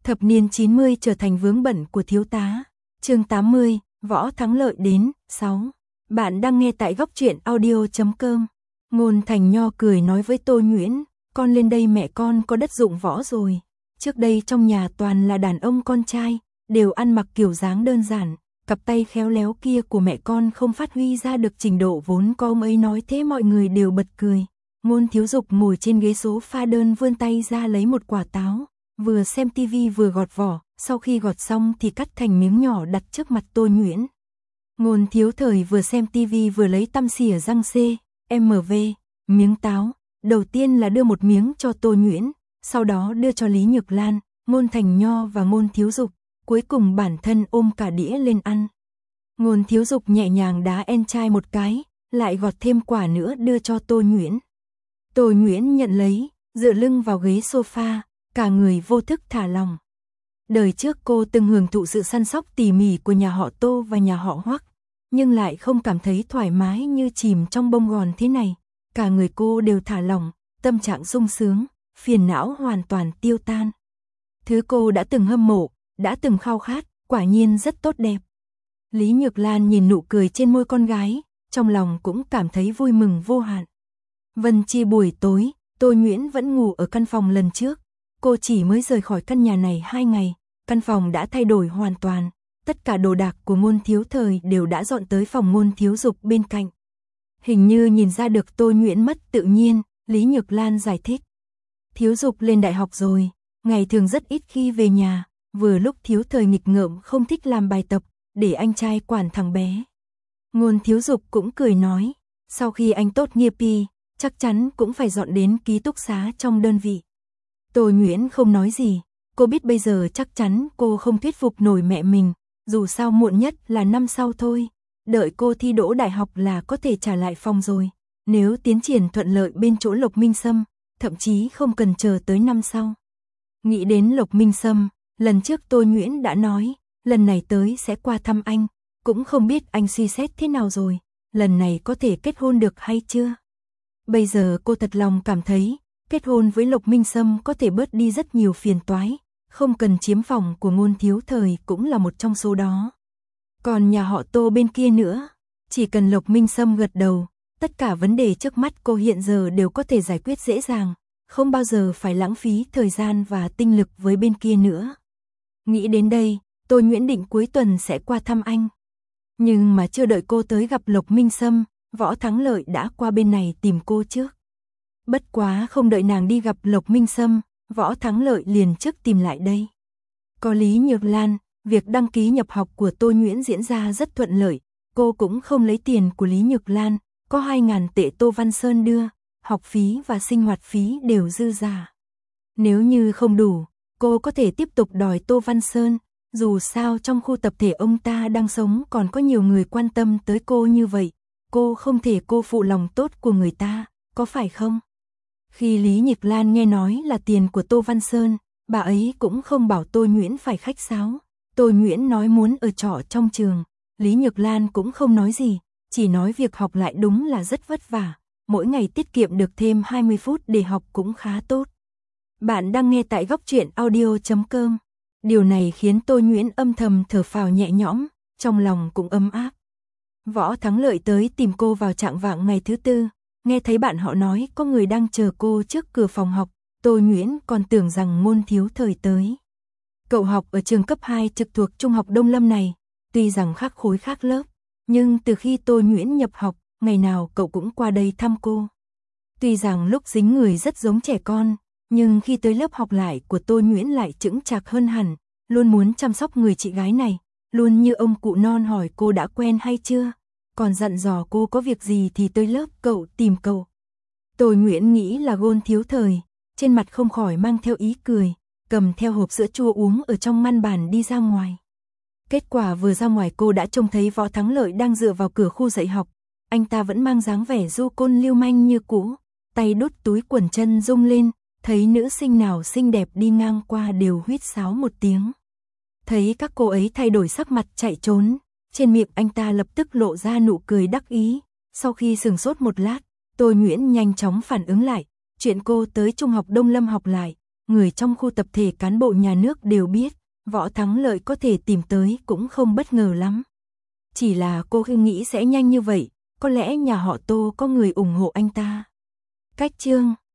Thập niên 90 trở thành vướng bận của thiếu tá. Chương 80, Võ Thắng Lợi đến. 6. Bạn đang nghe tại góc truyện audio.com. Ngôn Thành Nho cười nói với Tô Nhuyễn, con lên đây mẹ con có đất dụng võ rồi. Trước đây trong nhà toàn là đàn ông con trai, đều ăn mặc kiểu dáng đơn giản, cặp tay khéo léo kia của mẹ con không phát huy ra được trình độ vốn có. Ông ấy nói thế mọi người đều bật cười. Ngôn Thiếu Dục ngồi trên ghế sofa đơn vươn tay ra lấy một quả táo, vừa xem tivi vừa gọt vỏ, sau khi gọt xong thì cắt thành miếng nhỏ đặt trước mặt Tô Nhuyễn. Ngôn Thiếu Thời vừa xem tivi vừa lấy tăm xỉa răng CMV, miếng táo, đầu tiên là đưa một miếng cho Tô Nhuyễn, sau đó đưa cho Lý Nhược Lan, Ngôn Thành Nho và Ngôn Thiếu Dục, cuối cùng bản thân ôm cả đĩa lên ăn. Ngôn Thiếu Dục nhẹ nhàng đá en chai một cái, lại gọt thêm quả nữa đưa cho Tô Nhuyễn. Tô Nhuyễn nhận lấy, dựa lưng vào ghế sofa, cả người vô thức thả lỏng. Đời trước cô từng hưởng thụ sự săn sóc tỉ mỉ của nhà họ Tô và nhà họ Hoắc, nhưng lại không cảm thấy thoải mái như chìm trong bông gòn thế này. Cả người cô đều thả lỏng, tâm trạng sung sướng, phiền não hoàn toàn tiêu tan. Thứ cô đã từng hâm mộ, đã từng khao khát, quả nhiên rất tốt đẹp. Lý Nhược Lan nhìn nụ cười trên môi con gái, trong lòng cũng cảm thấy vui mừng vô hạn. Vân Chi buổi tối, Tô Nhuyễn vẫn ngủ ở căn phòng lần trước. Cô chỉ mới rời khỏi căn nhà này 2 ngày, căn phòng đã thay đổi hoàn toàn. Tất cả đồ đạc của Ngôn Thiếu Thời đều đã dọn tới phòng Ngôn Thiếu Dục bên cạnh. Hình như nhìn ra được Tô Nhuyễn mất tự nhiên, Lý Nhược Lan giải thích. Thiếu Dục lên đại học rồi, ngày thường rất ít khi về nhà, vừa lúc Thiếu Thời nghịch ngợm không thích làm bài tập, để anh trai quản thằng bé. Ngôn Thiếu Dục cũng cười nói, sau khi anh tốt nghiệp chắc chắn cũng phải dọn đến ký túc xá trong đơn vị. Tô Nhuyễn không nói gì, cô biết bây giờ chắc chắn cô không thuyết phục nổi mẹ mình, dù sao muộn nhất là năm sau thôi, đợi cô thi đỗ đại học là có thể trả lại phòng rồi, nếu tiến triển thuận lợi bên chỗ Lộc Minh Sâm, thậm chí không cần chờ tới năm sau. Nghĩ đến Lộc Minh Sâm, lần trước Tô Nhuyễn đã nói, lần này tới sẽ qua thăm anh, cũng không biết anh suy xét thế nào rồi, lần này có thể kết hôn được hay chưa. Bây giờ cô thật lòng cảm thấy, kết hôn với Lộc Minh Sâm có thể bớt đi rất nhiều phiền toái, không cần chiếm phòng của Ngôn Thiếu Thời cũng là một trong số đó. Còn nhà họ Tô bên kia nữa, chỉ cần Lộc Minh Sâm gật đầu, tất cả vấn đề trước mắt cô hiện giờ đều có thể giải quyết dễ dàng, không bao giờ phải lãng phí thời gian và tinh lực với bên kia nữa. Nghĩ đến đây, Tô Nhuyễn định cuối tuần sẽ qua thăm anh. Nhưng mà chưa đợi cô tới gặp Lộc Minh Sâm, Võ Thắng Lợi đã qua bên này tìm cô trước. Bất quá không đợi nàng đi gặp Lộc Minh Sâm, Võ Thắng Lợi liền trước tìm lại đây. Có Lý Nhược Lan, việc đăng ký nhập học của Tô Nhuyễn diễn ra rất thuận lợi, cô cũng không lấy tiền của Lý Nhược Lan, có 2.000 tệ Tô Văn Sơn đưa, học phí và sinh hoạt phí đều dư giả. Nếu như không đủ, cô có thể tiếp tục đòi Tô Văn Sơn, dù sao trong khu tập thể ông ta đang sống còn có nhiều người quan tâm tới cô như vậy, cô không thể cô phụ lòng tốt của người ta, có phải không? Khi Lý Nhược Lan nghe nói là tiền của Tô Văn Sơn, bà ấy cũng không bảo Tô Nhuyễn phải khách sáo. Tô Nhuyễn nói muốn ở trọ trong trường, Lý Nhược Lan cũng không nói gì, chỉ nói việc học lại đúng là rất vất vả, mỗi ngày tiết kiệm được thêm 20 phút để học cũng khá tốt. Bạn đang nghe tại góc truyện audio.com. Điều này khiến Tô Nhuyễn âm thầm thở phào nhẹ nhõm, trong lòng cũng ấm áp. Võ Thắng Lợi tới tìm cô vào trạng vạng ngày thứ Tư, nghe thấy bạn họ nói có người đang chờ cô trước cửa phòng học, Tô Nhuyễn còn tưởng rằng Ngôn Thiếu Thời tới. Cậu học ở trường cấp 2 trực thuộc Trung học Đông Lâm này, tuy rằng khác khối khác lớp, nhưng từ khi Tô Nhuyễn nhập học, ngày nào cậu cũng qua đây thăm cô. Tuy rằng lúc dính người rất giống trẻ con, nhưng khi tới lớp học lại của Tô Nhuyễn lại chững chạc hơn hẳn, luôn muốn chăm sóc người chị gái này, luôn như ông cụ non hỏi cô đã quen hay chưa, còn dặn dò cô có việc gì thì tới lớp cậu tìm cậu. Tô Nhuyễn nghĩ là Ngôn Thiếu Thời, trên mặt không khỏi mang theo ý cười, cầm theo hộp sữa chua uống ở trong ngăn bàn đi ra ngoài. Kết quả vừa ra ngoài cô đã trông thấy Võ Thắng Lợi đang dựa vào cửa khu dạy học, anh ta vẫn mang dáng vẻ du côn lưu manh như cũ, tay đút túi quần chân rung lên, thấy nữ sinh nào xinh đẹp đi ngang qua đều huýt sáo một tiếng. Thấy các cô ấy thay đổi sắc mặt chạy trốn, trên miệng anh ta lập tức lộ ra nụ cười đắc ý, sau khi sừng sốt một lát, Tô Nhuyễn nhanh chóng phản ứng lại, chuyện cô tới Trung học Đông Lâm học lại, người trong khu tập thể cán bộ nhà nước đều biết, Võ Thắng Lợi có thể tìm tới cũng không bất ngờ lắm. Chỉ là cô nghĩ sẽ nhanh như vậy, có lẽ nhà họ Tô có người ủng hộ anh ta. Cách chương